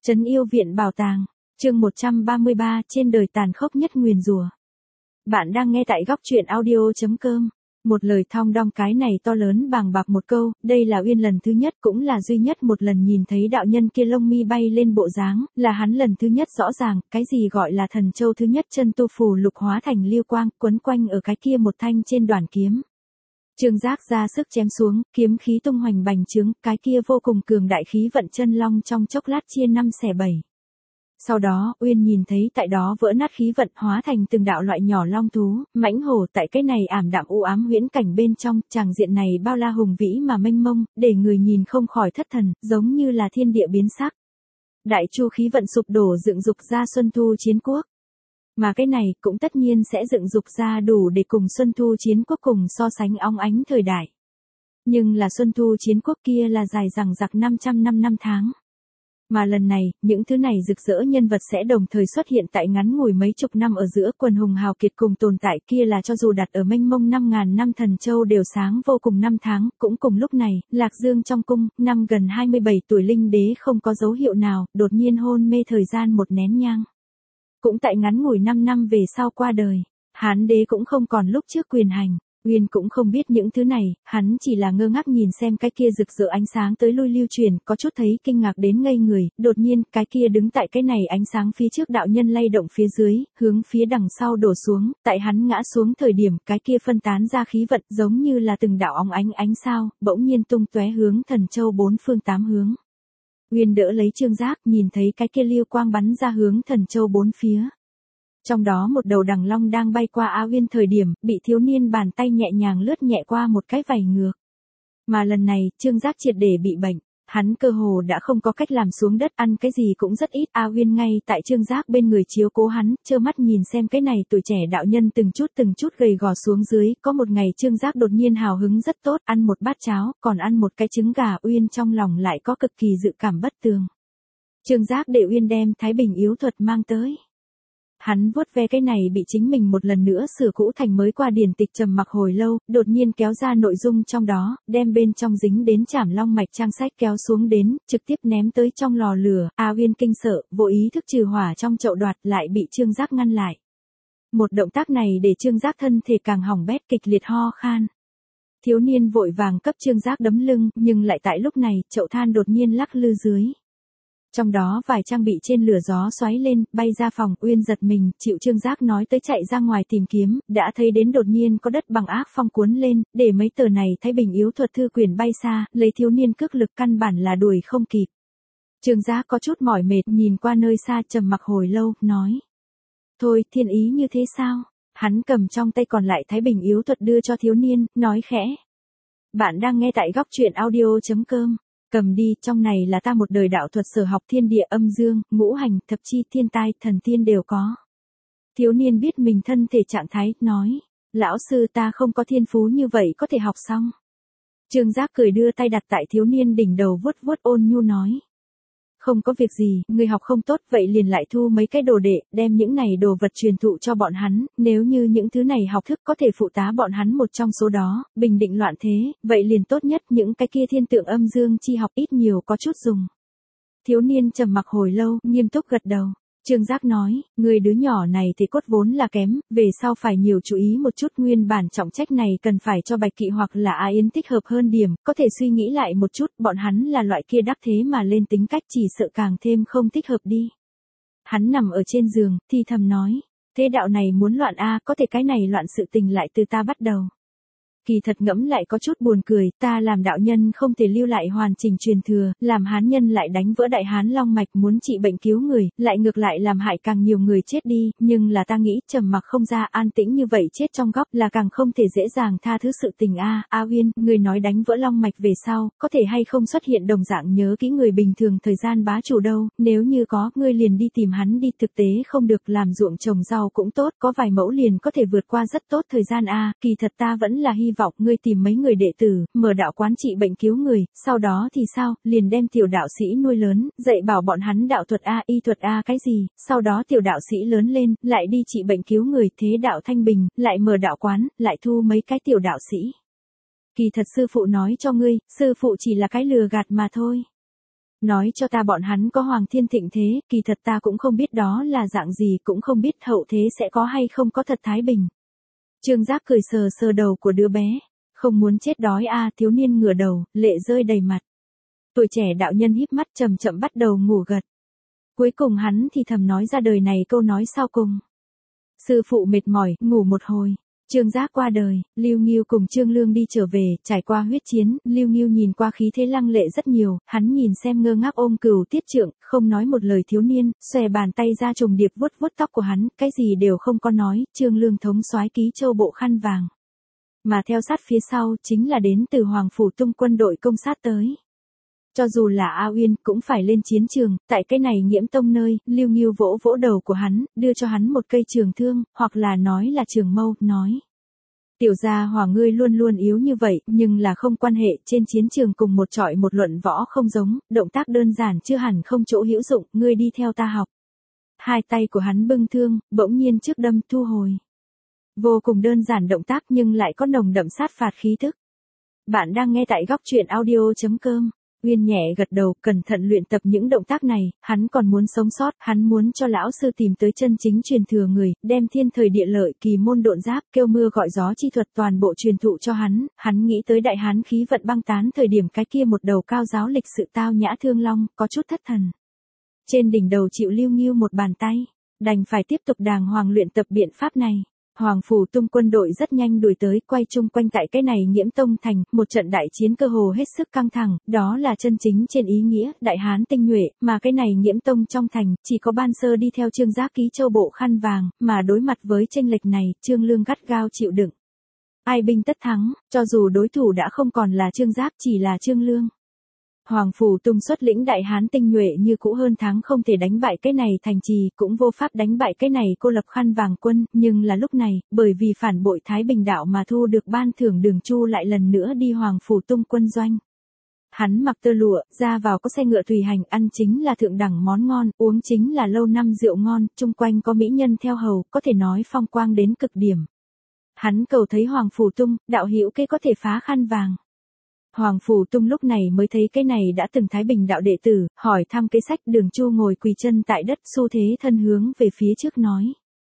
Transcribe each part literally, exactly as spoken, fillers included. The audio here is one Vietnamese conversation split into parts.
Trấn Yêu Viện Bảo Tàng, chương một trăm ba mươi ba, trên đời tàn khốc nhất nguyền rủa. Bạn đang nghe tại góc truyện audio chấm com. Một lời thong dong cái này to lớn bàng bạc một câu, đây là Uyên lần thứ nhất cũng là duy nhất một lần nhìn thấy đạo nhân kia lông mi bay lên bộ dáng, là hắn lần thứ nhất rõ ràng, cái gì gọi là thần châu thứ nhất chân tu phù lục hóa thành lưu quang, quấn quanh ở cái kia một thanh trên đoản kiếm. Trương Giác ra sức chém xuống, kiếm khí tung hoành bành trướng, cái kia vô cùng cường đại khí vận chân long trong chốc lát chia năm xẻ bảy. Sau đó, Uyên nhìn thấy tại đó vỡ nát khí vận hóa thành từng đạo loại nhỏ long thú, mãnh hổ tại cái này ảm đạm u ám huyễn cảnh bên trong, tràng diện này bao la hùng vĩ mà mênh mông, để người nhìn không khỏi thất thần, giống như là thiên địa biến sắc. Đại chu khí vận sụp đổ dựng dục ra Xuân Thu Chiến Quốc. Mà cái này cũng tất nhiên sẽ dựng dục ra đủ để cùng Xuân Thu Chiến Quốc cùng so sánh óng ánh thời đại. Nhưng là Xuân Thu Chiến Quốc kia là dài dằng dặc năm trăm năm năm tháng. Mà lần này, những thứ này rực rỡ nhân vật sẽ đồng thời xuất hiện tại ngắn ngủi mấy chục năm ở giữa quần hùng hào kiệt cùng tồn tại kia là cho dù đặt ở mênh mông năm ngàn năm thần châu đều sáng vô cùng năm tháng, cũng cùng lúc này, Lạc Dương trong cung, năm gần hai mươi bảy tuổi linh đế không có dấu hiệu nào, đột nhiên hôn mê thời gian một nén nhang. Cũng tại ngắn ngủi năm năm về sau qua đời, Hán đế cũng không còn lúc trước quyền hành. Uyên cũng không biết những thứ này, hắn chỉ là ngơ ngác nhìn xem cái kia rực rỡ ánh sáng tới lui lưu truyền, có chút thấy kinh ngạc đến ngây người, đột nhiên, cái kia đứng tại cái này ánh sáng phía trước đạo nhân lay động phía dưới, hướng phía đằng sau đổ xuống, tại hắn ngã xuống thời điểm, cái kia phân tán ra khí vận giống như là từng đạo óng ánh ánh sao, bỗng nhiên tung tóe hướng thần châu bốn phương tám hướng. Uyên đỡ lấy Trương Giác, nhìn thấy cái kia lưu quang bắn ra hướng thần châu bốn phía. Trong đó một đầu đằng long đang bay qua A Uyên thời điểm, bị thiếu niên bàn tay nhẹ nhàng lướt nhẹ qua một cái vảy ngược. Mà lần này, Trương Giác triệt để bị bệnh, hắn cơ hồ đã không có cách làm xuống đất, ăn cái gì cũng rất ít. A Uyên ngay tại Trương Giác bên người chiếu cố hắn, trơ mắt nhìn xem cái này tuổi trẻ đạo nhân từng chút từng chút gầy gò xuống dưới. Có một ngày Trương Giác đột nhiên hào hứng rất tốt, ăn một bát cháo, còn ăn một cái trứng gà. Uyên trong lòng lại có cực kỳ dự cảm bất tường. Trương Giác để Uyên đem Thái Bình yếu thuật mang tới. Hắn vuốt ve cái này bị chính mình một lần nữa sửa cũ thành mới qua điển tịch trầm mặc hồi lâu, đột nhiên kéo ra nội dung trong đó, đem bên trong dính đến Trảm Long mạch trang sách kéo xuống đến, trực tiếp ném tới trong lò lửa. A Uyên kinh sợ, vô ý thức trừ hỏa trong chậu đoạt, lại bị Trương Giác ngăn lại. Một động tác này để Trương Giác thân thể càng hỏng bét, kịch liệt ho khan. Thiếu niên vội vàng cấp Trương Giác đấm lưng, nhưng lại tại lúc này, chậu than đột nhiên lắc lư dưới. Trong đó vài trang bị trên lửa gió xoáy lên, bay ra phòng. Uyên giật mình, chịu Trương Giác nói tới chạy ra ngoài tìm kiếm, đã thấy đến đột nhiên có đất bằng ác phong cuốn lên, để mấy tờ này Thái Bình yếu thuật thư quyển bay xa, lấy thiếu niên cước lực căn bản là đuổi không kịp. Trương Giác có chút mỏi mệt, nhìn qua nơi xa trầm mặc hồi lâu, nói. Thôi, thiên ý như thế sao? Hắn cầm trong tay còn lại Thái Bình yếu thuật đưa cho thiếu niên, nói khẽ. Bạn đang nghe tại góc truyện audio chấm com. Cầm đi, trong này là ta một đời đạo thuật sở học thiên địa âm dương, ngũ hành, thập chi, thiên tai, thần tiên đều có. Thiếu niên biết mình thân thể trạng thái, nói, lão sư ta không có thiên phú như vậy có thể học xong. Trương Giác cười đưa tay đặt tại thiếu niên đỉnh đầu vuốt vuốt ôn nhu nói. Không có việc gì, người học không tốt vậy liền lại thu mấy cái đồ đệ, đem những này đồ vật truyền thụ cho bọn hắn, nếu như những thứ này học thức có thể phụ tá bọn hắn một trong số đó, bình định loạn thế, vậy liền tốt nhất những cái kia thiên tượng âm dương chi học ít nhiều có chút dùng. Thiếu niên trầm mặc hồi lâu, nghiêm túc gật đầu. Trương Giác nói, người đứa nhỏ này thì cốt vốn là kém, về sau phải nhiều chú ý một chút, nguyên bản trọng trách này cần phải cho Bạch Kỵ hoặc là A Yến thích hợp hơn điểm, có thể suy nghĩ lại một chút, bọn hắn là loại kia đắc thế mà lên tính cách chỉ sợ càng thêm không thích hợp đi. Hắn nằm ở trên giường, thì thầm nói, thế đạo này muốn loạn a, có thể cái này loạn sự tình lại từ ta bắt đầu. Kỳ thật ngẫm lại có chút buồn cười, ta làm đạo nhân không thể lưu lại hoàn chỉnh truyền thừa, làm Hán nhân lại đánh vỡ Đại Hán long mạch muốn trị bệnh cứu người, lại ngược lại làm hại càng nhiều người chết đi, nhưng là ta nghĩ trầm mặc không ra, an tĩnh như vậy chết trong góc là càng không thể dễ dàng tha thứ sự tình a. A Uyên, người nói đánh vỡ long mạch về sau, có thể hay không xuất hiện đồng dạng nhớ kỹ người bình thường thời gian bá chủ đâu, nếu như có, ngươi liền đi tìm hắn đi, thực tế không được làm ruộng trồng rau cũng tốt, có vài mẫu liền có thể vượt qua rất tốt thời gian a. Kỳ thật ta vẫn là hy vọng ngươi tìm mấy người đệ tử, mở đạo quán trị bệnh cứu người, sau đó thì sao, liền đem tiểu đạo sĩ nuôi lớn, dạy bảo bọn hắn đạo thuật a, y thuật a cái gì, sau đó tiểu đạo sĩ lớn lên, lại đi trị bệnh cứu người, thế đạo thanh bình, lại mở đạo quán, lại thu mấy cái tiểu đạo sĩ. Kỳ thật sư phụ nói cho ngươi, sư phụ chỉ là cái lừa gạt mà thôi. Nói cho ta bọn hắn có Hoàng Thiên Thịnh thế, kỳ thật ta cũng không biết đó là dạng gì, cũng không biết hậu thế sẽ có hay không có thật thái bình. Trương Giác cười sờ sờ đầu của đứa bé. Không muốn chết đói a, thiếu niên ngửa đầu, lệ rơi đầy mặt. Tuổi trẻ đạo nhân híp mắt chậm chậm bắt đầu ngủ gật. Cuối cùng hắn thì thầm nói ra đời này câu nói sau cùng. Sư phụ mệt mỏi, ngủ một hồi. Trương Giác qua đời, Lưu Ngưu cùng Trương Lương đi trở về, trải qua huyết chiến, Lưu Ngưu nhìn qua khí thế lăng lệ rất nhiều, hắn nhìn xem ngơ ngác ôm Cửu Tiết Trượng, không nói một lời thiếu niên, xòe bàn tay ra trùng điệp vuốt vuốt tóc của hắn, cái gì đều không có nói, Trương Lương thống soái ký châu bộ khăn vàng. Mà theo sát phía sau chính là đến từ Hoàng Phủ Tung quân đội công sát tới. Cho dù là A Uyên cũng phải lên chiến trường, tại cái này Nghiễm Tông nơi, Lưu Ngưu vỗ vỗ đầu của hắn, đưa cho hắn một cây trường thương, hoặc là nói là trường mâu, nói. Tiểu gia hỏa ngươi luôn luôn yếu như vậy, nhưng là không quan hệ, trên chiến trường cùng một trọi một luận võ không giống, động tác đơn giản chưa hẳn không chỗ hữu dụng, ngươi đi theo ta học. Hai tay của hắn bưng thương, bỗng nhiên trước đâm thu hồi. Vô cùng đơn giản động tác nhưng lại có nồng đậm sát phạt khí thức. Bạn đang nghe tại góc truyện audio chấm com. Uyên nhẹ gật đầu, cẩn thận luyện tập những động tác này, hắn còn muốn sống sót, hắn muốn cho lão sư tìm tới chân chính truyền thừa người, đem thiên thời địa lợi, kỳ môn độn giáp, kêu mưa gọi gió chi thuật toàn bộ truyền thụ cho hắn, hắn nghĩ tới đại hán khí vận băng tán thời điểm cái kia một đầu cao giáo lịch sự tao nhã thương long, có chút thất thần. Trên đỉnh đầu chịu Lưu Ngưu một bàn tay, đành phải tiếp tục đàng hoàng luyện tập biện pháp này. Hoàng Phủ Tung quân đội rất nhanh đuổi tới, quay chung quanh tại cái này Nghiễm Tông thành, một trận đại chiến cơ hồ hết sức căng thẳng, đó là chân chính trên ý nghĩa, đại hán tinh nhuệ, mà cái này Nghiễm Tông trong thành, chỉ có Ban Sơ đi theo Trương Giác ký châu bộ khăn vàng, mà đối mặt với chênh lệch này, Trương Lương gắt gao chịu đựng. Ai binh tất thắng, cho dù đối thủ đã không còn là Trương Giác, chỉ là Trương Lương. Hoàng Phủ Tung xuất lĩnh đại hán tinh nhuệ như cũ hơn tháng không thể đánh bại cái này thành trì, cũng vô pháp đánh bại cái này cô lập khăn vàng quân, nhưng là lúc này, bởi vì phản bội Thái Bình đạo mà thu được ban thưởng Đường Chu lại lần nữa đi Hoàng Phủ Tung quân doanh. Hắn mặc tơ lụa, ra vào có xe ngựa tùy hành, ăn chính là thượng đẳng món ngon, uống chính là lâu năm rượu ngon, chung quanh có mỹ nhân theo hầu, có thể nói phong quang đến cực điểm. Hắn cầu thấy Hoàng Phủ Tung, đạo hữu kế có thể phá khăn vàng. Hoàng Phủ Tung lúc này mới thấy cái này đã từng Thái Bình đạo đệ tử, hỏi thăm kế sách. Đường Chu ngồi quỳ chân tại đất, xu thế thân hướng về phía trước nói.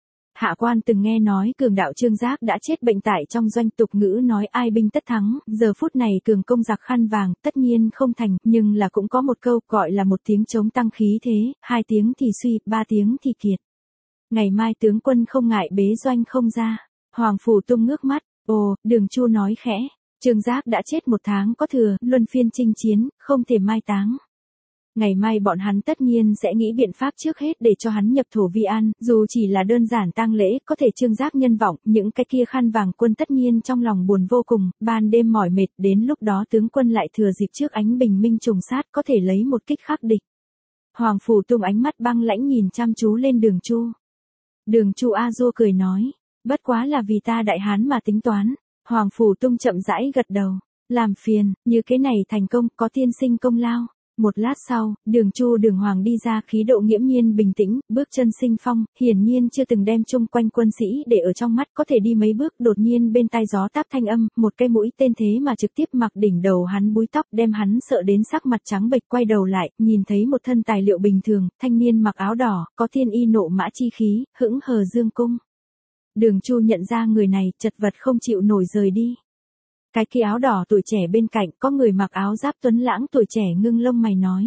Hạ quan từng nghe nói cường đạo Trương Giác đã chết bệnh tại trong doanh, tục ngữ nói ai binh tất thắng, giờ phút này cường công giặc khăn vàng, tất nhiên không thành, nhưng là cũng có một câu gọi là một tiếng chống tăng khí thế, hai tiếng thì suy, ba tiếng thì kiệt. Ngày mai tướng quân không ngại bế doanh không ra. Hoàng Phủ Tung ngước mắt, ồ, Đường Chu nói khẽ. Trương Giác đã chết một tháng có thừa, luân phiên chinh chiến, không thể mai táng. Ngày mai bọn hắn tất nhiên sẽ nghĩ biện pháp trước hết để cho hắn nhập thổ vi an, dù chỉ là đơn giản tang lễ, có thể Trương Giác nhân vọng, những cái kia khăn vàng quân tất nhiên trong lòng buồn vô cùng, ban đêm mỏi mệt, đến lúc đó tướng quân lại thừa dịp trước ánh bình minh trùng sát, có thể lấy một kích khắc địch. Hoàng Phủ Tung ánh mắt băng lãnh nhìn chăm chú lên Đường Chu. Đường Chu a dua cười nói, bất quá là vì ta đại hán mà tính toán. Hoàng Phủ Tung chậm rãi gật đầu, làm phiền, như cái này thành công, có tiên sinh công lao. Một lát sau, Đường Chu Đường Hoàng đi ra, khí độ nghiễm nhiên bình tĩnh, bước chân sinh phong, hiển nhiên chưa từng đem chung quanh quân sĩ để ở trong mắt, có thể đi mấy bước, đột nhiên bên tai gió táp thanh âm, một cái mũi tên thế mà trực tiếp mặc đỉnh đầu hắn búi tóc, đem hắn sợ đến sắc mặt trắng bệch, quay đầu lại, nhìn thấy một thân tài liệu bình thường, thanh niên mặc áo đỏ, có thiên y nộ mã chi khí, hững hờ dương cung. Đường Chu nhận ra người này, chật vật không chịu nổi rời đi. Cái kia áo đỏ tuổi trẻ bên cạnh, có người mặc áo giáp tuấn lãng tuổi trẻ ngưng lông mày nói.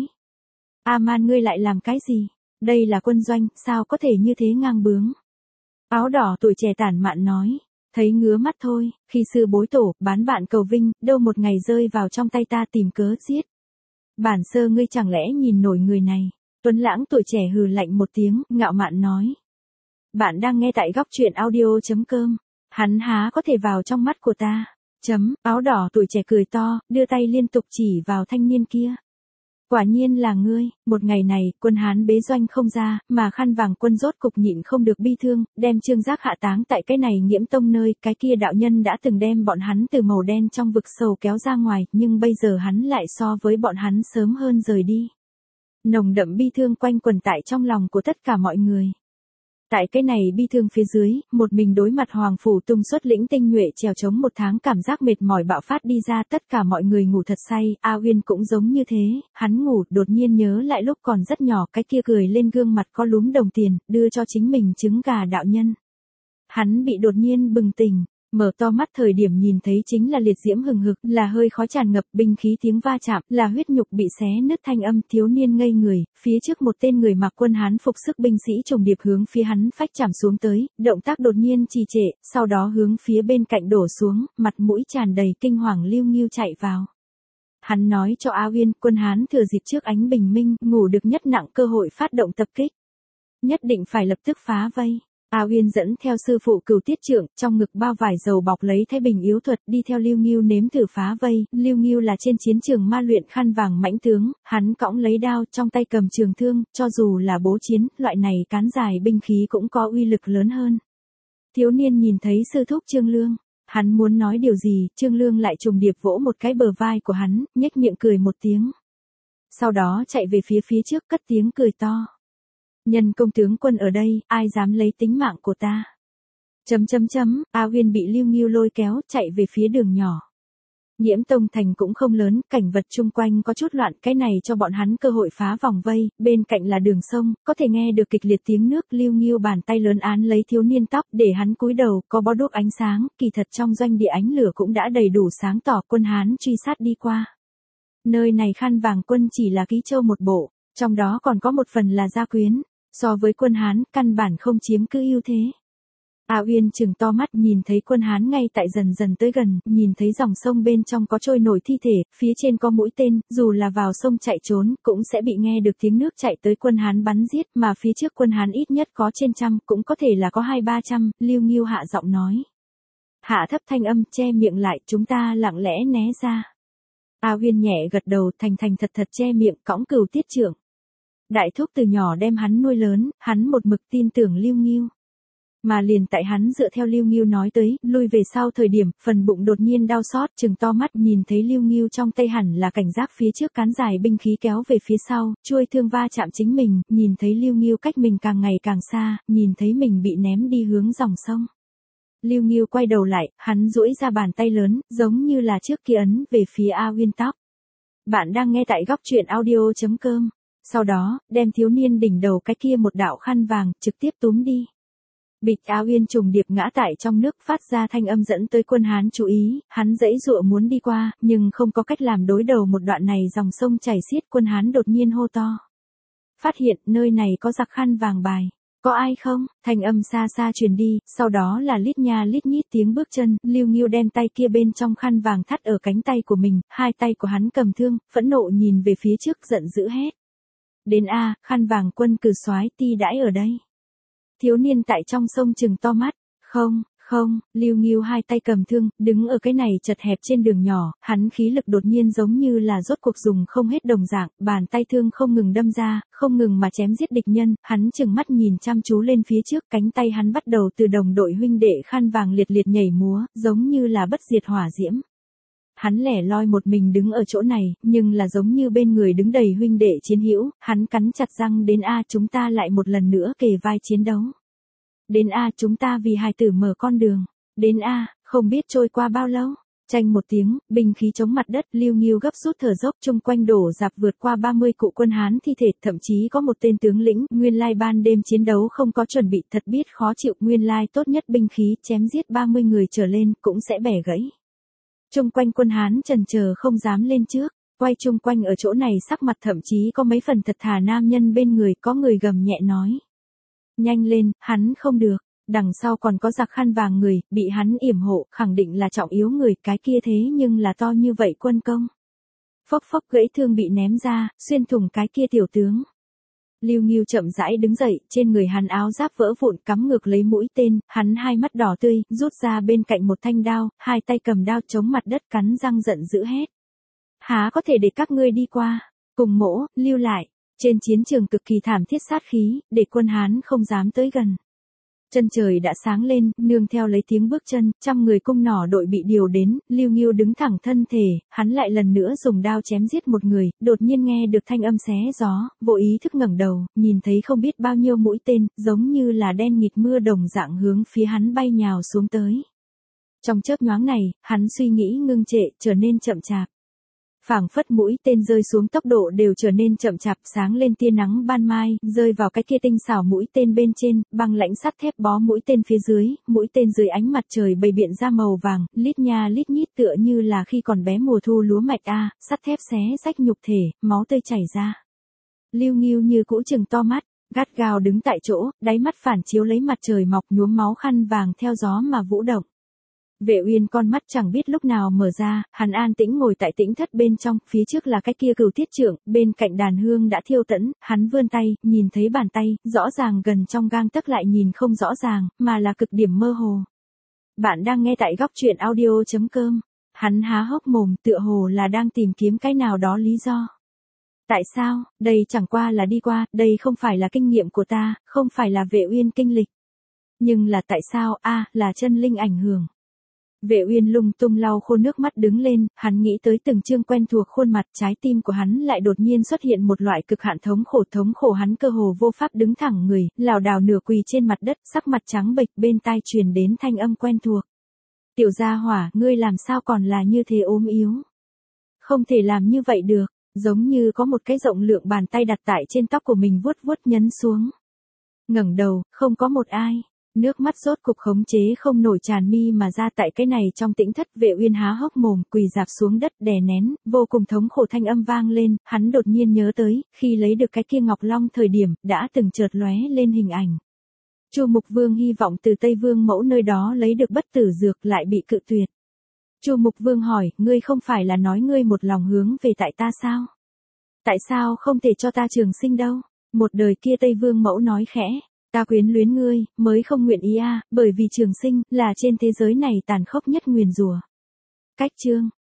A Man ngươi lại làm cái gì? Đây là quân doanh, sao có thể như thế ngang bướng? Áo đỏ tuổi trẻ tản mạn nói. Thấy ngứa mắt thôi, khi sư bối tổ, bán bạn cầu vinh, đâu một ngày rơi vào trong tay ta tìm cớ giết. Bản sơ ngươi chẳng lẽ nhìn nổi người này? Tuấn lãng tuổi trẻ hừ lạnh một tiếng, ngạo mạn nói. Bạn đang nghe tại góc truyện audio chấm com. Hắn há có thể vào trong mắt của ta. Chấm, áo đỏ tuổi trẻ cười to, đưa tay liên tục chỉ vào thanh niên kia. Quả nhiên là ngươi, một ngày này, quân Hán bế doanh không ra, mà khăn vàng quân rốt cục nhịn không được bi thương, đem Trương Giác hạ táng tại cái này Nghiễm Tông nơi, cái kia đạo nhân đã từng đem bọn hắn từ màu đen trong vực sầu kéo ra ngoài, nhưng bây giờ hắn lại so với bọn hắn sớm hơn rời đi. Nồng đậm bi thương quanh quẩn tại trong lòng của tất cả mọi người. Tại cái này bi thương phía dưới, một mình đối mặt Hoàng Phủ Tung xuất lĩnh tinh nhuệ trèo chống một tháng cảm giác mệt mỏi bạo phát đi ra, tất cả mọi người ngủ thật say, A Uyên cũng giống như thế, hắn ngủ đột nhiên nhớ lại lúc còn rất nhỏ cái kia cười lên gương mặt có lúm đồng tiền, đưa cho chính mình trứng gà đạo nhân. Hắn bị đột nhiên bừng tỉnh. Mở to mắt thời điểm nhìn thấy chính là liệt diễm hừng hực, là hơi khói tràn ngập, binh khí tiếng va chạm, là huyết nhục bị xé nứt thanh âm, thiếu niên ngây người, phía trước một tên người mặc quân hán phục sức binh sĩ trùng điệp hướng phía hắn phách chạm xuống tới, động tác đột nhiên trì trệ, sau đó hướng phía bên cạnh đổ xuống, mặt mũi tràn đầy kinh hoàng Lưu Ngưu chạy vào. Hắn nói cho A Uyên, quân hán thừa dịp trước ánh bình minh, ngủ được nhất nặng cơ hội phát động tập kích. Nhất định phải lập tức phá vây. A Uyên dẫn theo sư phụ Cửu Tiết Trượng, trong ngực bao vải dầu bọc lấy Thái Bình yếu thuật, đi theo Lưu Ngưu nếm thử phá vây. Lưu Ngưu là trên chiến trường ma luyện khăn vàng mãnh tướng, hắn cõng lấy đao, trong tay cầm trường thương, cho dù là bố chiến, loại này cán dài binh khí cũng có uy lực lớn hơn. Thiếu niên nhìn thấy sư thúc Trương Lương, hắn muốn nói điều gì, Trương Lương lại trùng điệp vỗ một cái bờ vai của hắn, nhếch miệng cười một tiếng. Sau đó chạy về phía phía trước cất tiếng cười to. Nhân công tướng quân ở đây, ai dám lấy tính mạng của ta? Chấm chấm chấm, A Uyên bị Lưu Ngưu lôi kéo, chạy về phía đường nhỏ. Nhiễm Tông Thành cũng không lớn, cảnh vật chung quanh có chút loạn, cái này cho bọn hắn cơ hội phá vòng vây, bên cạnh là đường sông, có thể nghe được kịch liệt tiếng nước. Lưu Ngưu bàn tay lớn án lấy thiếu niên tóc, để hắn cúi đầu, có bó đuốc ánh sáng, kỳ thật trong doanh địa ánh lửa cũng đã đầy đủ sáng tỏ, quân Hán truy sát đi qua. Nơi này khăn vàng quân chỉ là ký châu một bộ, trong đó còn có một phần là gia quyến. So với quân Hán, căn bản không chiếm cứ ưu thế. A Uyên trừng to mắt nhìn thấy quân Hán ngay tại dần dần tới gần, nhìn thấy dòng sông bên trong có trôi nổi thi thể, phía trên có mũi tên, dù là vào sông chạy trốn, cũng sẽ bị nghe được tiếng nước chạy tới quân Hán bắn giết, mà phía trước quân Hán ít nhất có trên trăm, cũng có thể là có hai ba trăm, Lưu Ngưu hạ giọng nói. Hạ thấp thanh âm, che miệng lại, chúng ta lặng lẽ né ra. A Uyên nhẹ gật đầu, thành thành thật thật che miệng, cõng Cửu Tiết Trượng. Đại thúc từ nhỏ đem hắn nuôi lớn, hắn một mực tin tưởng Lưu Ngưu. Mà liền tại hắn dựa theo Lưu Ngưu nói tới, lui về sau thời điểm, phần bụng đột nhiên đau xót, trừng to mắt nhìn thấy Lưu Ngưu trong tay hẳn là cảnh giác phía trước cán dài binh khí kéo về phía sau, chuôi thương va chạm chính mình, nhìn thấy Lưu Ngưu cách mình càng ngày càng xa, nhìn thấy mình bị ném đi hướng dòng sông. Lưu Ngưu quay đầu lại, hắn duỗi ra bàn tay lớn, giống như là trước kia ấn về phía A Uyên tóc. Bạn đang nghe tại góc truyện audio chấm com. Sau đó, đem thiếu niên đỉnh đầu cái kia một đạo khăn vàng, trực tiếp túm đi. Bịch, A Uyên trùng điệp ngã tại trong nước, phát ra thanh âm dẫn tới quân Hán chú ý, hắn giãy giụa muốn đi qua, nhưng không có cách làm, đối đầu một đoạn này dòng sông chảy xiết. Quân Hán đột nhiên hô to. Phát hiện, nơi này có giặc khăn vàng bài. Có ai không? Thanh âm xa xa truyền đi, sau đó là lít nha lít nhít tiếng bước chân, Lưu Ngưu đem tay kia bên trong khăn vàng thắt ở cánh tay của mình, hai tay của hắn cầm thương, phẫn nộ nhìn về phía trước, giận dữ hét. Đến a, khăn vàng quân cử soái ti đãi ở đây. Thiếu niên tại trong sông trừng to mắt, không, không, Lưu Ngưu hai tay cầm thương, đứng ở cái này chật hẹp trên đường nhỏ, hắn khí lực đột nhiên giống như là rốt cuộc dùng không hết đồng dạng, bàn tay thương không ngừng đâm ra, không ngừng mà chém giết địch nhân, hắn trừng mắt nhìn chăm chú lên phía trước, cánh tay hắn bắt đầu từ đồng đội huynh đệ khăn vàng liệt liệt nhảy múa, giống như là bất diệt hỏa diễm. Hắn lẻ loi một mình đứng ở chỗ này, nhưng là giống như bên người đứng đầy huynh đệ chiến hữu, hắn cắn chặt răng, đến a, chúng ta lại một lần nữa kề vai chiến đấu. Đến a, chúng ta vì hài tử mở con đường. Đến a, không biết trôi qua bao lâu. Chanh một tiếng, binh khí chống mặt đất, Lưu Ngưu gấp rút thở dốc, chung quanh đổ dạp vượt qua ba mươi cụ quân Hán thi thể, thậm chí có một tên tướng lĩnh, nguyên lai ban đêm chiến đấu không có chuẩn bị, thật biết khó chịu, nguyên lai tốt nhất binh khí, chém giết ba mươi người trở lên, cũng sẽ bẻ gãy. Chung quanh quân Hán chần chờ không dám lên trước, quay chung quanh ở chỗ này sắc mặt thậm chí có mấy phần thật thà nam nhân bên người, có người gầm nhẹ nói. Nhanh lên, hắn không được, đằng sau còn có giặc khăn vàng người, bị hắn yểm hộ, khẳng định là trọng yếu người, cái kia thế nhưng là to như vậy quân công. Phốc phốc gãy thương bị ném ra, xuyên thủng cái kia tiểu tướng. Lưu Ngưu chậm rãi đứng dậy, trên người hắn áo giáp vỡ vụn, cắm ngược lấy mũi tên, hắn hai mắt đỏ tươi, rút ra bên cạnh một thanh đao, hai tay cầm đao chống mặt đất, cắn răng giận dữ hét. Há có thể để các ngươi đi qua, cùng mỗ, lưu lại. Trên chiến trường cực kỳ thảm thiết sát khí, để quân Hán không dám tới gần. Chân trời đã sáng lên, nương theo lấy tiếng bước chân, trăm người cung nỏ đội bị điều đến, Lưu Nghiêu đứng thẳng thân thể, hắn lại lần nữa dùng đao chém giết một người, đột nhiên nghe được thanh âm xé gió, vô ý thức ngẩng đầu, nhìn thấy không biết bao nhiêu mũi tên, giống như là đen nghịt mưa đồng dạng hướng phía hắn bay nhào xuống tới. Trong chớp nhoáng này, hắn suy nghĩ ngưng trệ, trở nên chậm chạp. Phảng phất mũi tên rơi xuống tốc độ đều trở nên chậm chạp, sáng lên tia nắng ban mai, rơi vào cái kia tinh xảo mũi tên bên trên, băng lãnh sắt thép bó mũi tên phía dưới, mũi tên dưới ánh mặt trời bày biện ra màu vàng, lít nha lít nhít tựa như là khi còn bé mùa thu lúa mạch a, sắt thép xé rách nhục thể, máu tươi chảy ra. Lưu Nghiêu như cũ chừng to mắt, gắt gao đứng tại chỗ, đáy mắt phản chiếu lấy mặt trời mọc nhuốm máu khăn vàng theo gió mà vũ động. Vệ Uyên con mắt chẳng biết lúc nào mở ra, hắn an tĩnh ngồi tại tĩnh thất bên trong, phía trước là cái kia Cửu Tiết Trượng, bên cạnh đàn hương đã thiêu tẫn, hắn vươn tay, nhìn thấy bàn tay, rõ ràng gần trong gang tấc lại nhìn không rõ ràng, mà là cực điểm mơ hồ. Bạn đang nghe tại góc truyện audio chấm com. Hắn há hốc mồm, tựa hồ là đang tìm kiếm cái nào đó lý do. Tại sao, đây chẳng qua là đi qua, đây không phải là kinh nghiệm của ta, không phải là Vệ Uyên kinh lịch. Nhưng là tại sao, a, là chân linh ảnh hưởng. Vệ Uyên lung tung lau khô nước mắt đứng lên, hắn nghĩ tới từng chương quen thuộc khuôn mặt, trái tim của hắn lại đột nhiên xuất hiện một loại cực hạn thống khổ thống khổ hắn cơ hồ vô pháp đứng thẳng người, lảo đảo nửa quỳ trên mặt đất, sắc mặt trắng bệch, bên tai truyền đến thanh âm quen thuộc. Tiểu gia hỏa, ngươi làm sao còn là như thế ốm yếu? Không thể làm như vậy được, giống như có một cái rộng lượng bàn tay đặt tại trên tóc của mình vuốt vuốt nhấn xuống. Ngẩng đầu, không có một ai. Nước mắt rốt cục khống chế không nổi tràn mi mà ra tại cái này trong tĩnh thất. Vệ Uyên há hốc mồm, quỳ rạp xuống đất đè nén, vô cùng thống khổ thanh âm vang lên, hắn đột nhiên nhớ tới, khi lấy được cái kia ngọc long thời điểm, đã từng chợt lóe lên hình ảnh. Chu Mục Vương hy vọng từ Tây Vương mẫu nơi đó lấy được bất tử dược lại bị cự tuyệt. Chu Mục Vương hỏi, ngươi không phải là nói ngươi một lòng hướng về tại ta sao? Tại sao không thể cho ta trường sinh đâu? Một đời kia Tây Vương mẫu nói khẽ. Ta quyến luyến ngươi, mới không nguyện ý a, bởi vì trường sinh, là trên thế giới này tàn khốc nhất nguyền rủa. Cách chương,